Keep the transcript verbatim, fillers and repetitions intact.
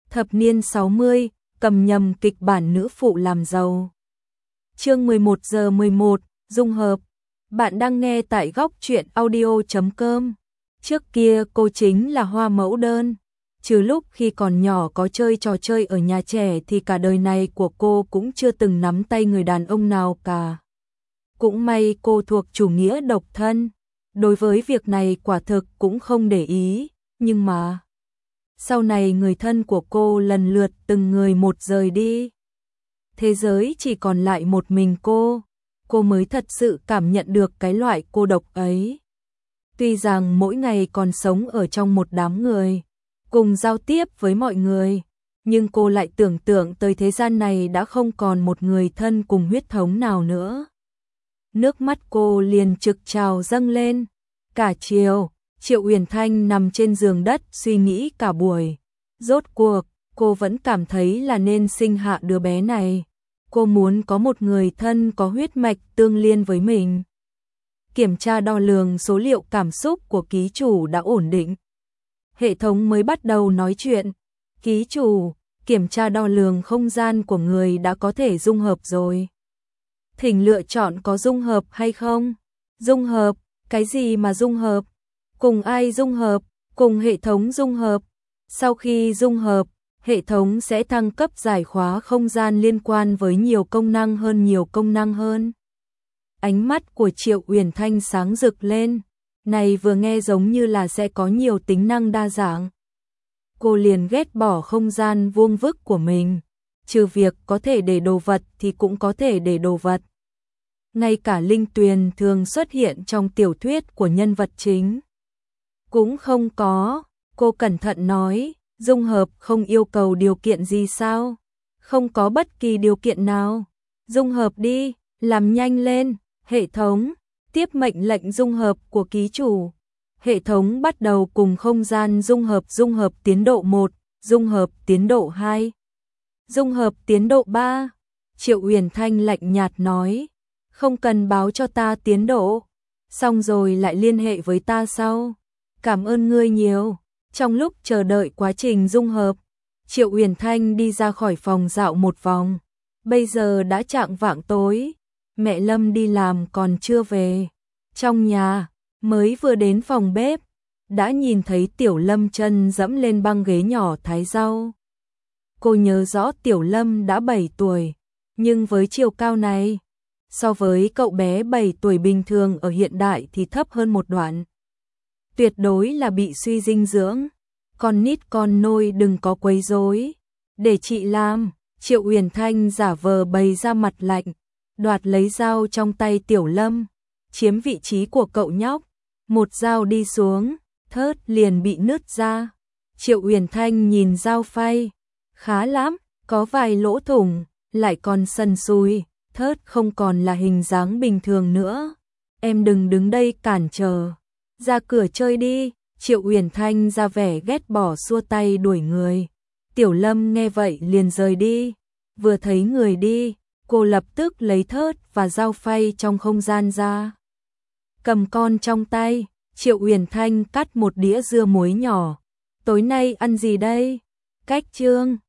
Thập niên sáu mươi, cầm nhầm kịch bản nữ phụ làm giàu. Chương mười một giờ mười một, dung hợp. Bạn đang nghe tại góc truyện audio chấm com. Trước kia cô chính là hoa mẫu đơn. Trừ lúc khi còn nhỏ có chơi trò chơi ở nhà trẻ thì cả đời này của cô cũng chưa từng nắm tay người đàn ông nào cả. Cũng may cô thuộc chủ nghĩa độc thân. Đối với việc này quả thực cũng không để ý, nhưng mà sau này người thân của cô lần lượt từng người một rời đi. Thế giới chỉ còn lại một mình cô, cô mới thật sự cảm nhận được cái loại cô độc ấy. Tuy rằng mỗi ngày còn sống ở trong một đám người, cùng giao tiếp với mọi người, nhưng cô lại tưởng tượng tới thế gian này đã không còn một người thân cùng huyết thống nào nữa. Nước mắt cô liền trực trào dâng lên. Cả chiều, Triệu Uyển Thanh nằm trên giường đất suy nghĩ cả buổi. Rốt cuộc, cô vẫn cảm thấy là nên sinh hạ đứa bé này. Cô muốn có một người thân có huyết mạch tương liên với mình. Kiểm tra đo lường số liệu cảm xúc của ký chủ đã ổn định. Hệ thống mới bắt đầu nói chuyện. Ký chủ, kiểm tra đo lường không gian của người đã có thể dung hợp rồi. Thỉnh lựa chọn có dung hợp hay không? Dung hợp, cái gì mà dung hợp? Cùng ai dung hợp? Cùng hệ thống dung hợp. Sau khi dung hợp, hệ thống sẽ thăng cấp giải khóa không gian liên quan với nhiều công năng hơn nhiều công năng hơn. Ánh mắt của Triệu Uyển Thanh sáng rực lên. Này vừa nghe giống như là sẽ có nhiều tính năng đa dạng. Cô liền ghét bỏ không gian vuông vức của mình. Trừ việc có thể để đồ vật thì cũng có thể để đồ vật. Ngay cả linh tuyền thường xuất hiện trong tiểu thuyết của nhân vật chính cũng không có. Cô cẩn thận nói, dung hợp không yêu cầu điều kiện gì sao? Không có bất kỳ điều kiện nào. Dung hợp đi, làm nhanh lên. Hệ thống, tiếp mệnh lệnh dung hợp của ký chủ. Hệ thống bắt đầu cùng không gian dung hợp. Dung hợp tiến độ một, dung hợp tiến độ hai, dung hợp tiến độ ba. Triệu Uyển Thanh lạnh nhạt nói, không cần báo cho ta tiến độ, xong rồi lại liên hệ với ta sau. Cảm ơn ngươi nhiều. Trong lúc chờ đợi quá trình dung hợp, Triệu Uyển Thanh đi ra khỏi phòng dạo một vòng. Bây giờ đã chạng vạng tối, mẹ Lâm đi làm còn chưa về. Trong nhà, mới vừa đến phòng bếp, đã nhìn thấy Tiểu Lâm chân dẫm lên băng ghế nhỏ thái rau. Cô nhớ rõ Tiểu Lâm đã bảy tuổi, nhưng với chiều cao này, so với cậu bé bảy tuổi bình thường ở hiện đại thì thấp hơn một đoạn. Tuyệt đối là bị suy dinh dưỡng. Con nít con nôi đừng có quấy rối. Để chị làm. Triệu Uyển Thanh giả vờ bày ra mặt lạnh, đoạt lấy dao trong tay Tiểu Lâm, chiếm vị trí của cậu nhóc. Một dao đi xuống, thớt liền bị nứt ra. Triệu Uyển Thanh nhìn dao phay, khá lắm, có vài lỗ thủng, lại còn sần sùi, thớt không còn là hình dáng bình thường nữa. Em đừng đứng đây cản trở, ra cửa chơi đi. Triệu Uyển Thanh ra vẻ ghét bỏ xua tay đuổi người. Tiểu Lâm nghe vậy liền rời đi. Vừa thấy người đi, cô lập tức lấy thớt và dao phay trong không gian ra. Cầm con trong tay, Triệu Uyển Thanh cắt một đĩa dưa muối nhỏ. Tối nay ăn gì đây? Cách chương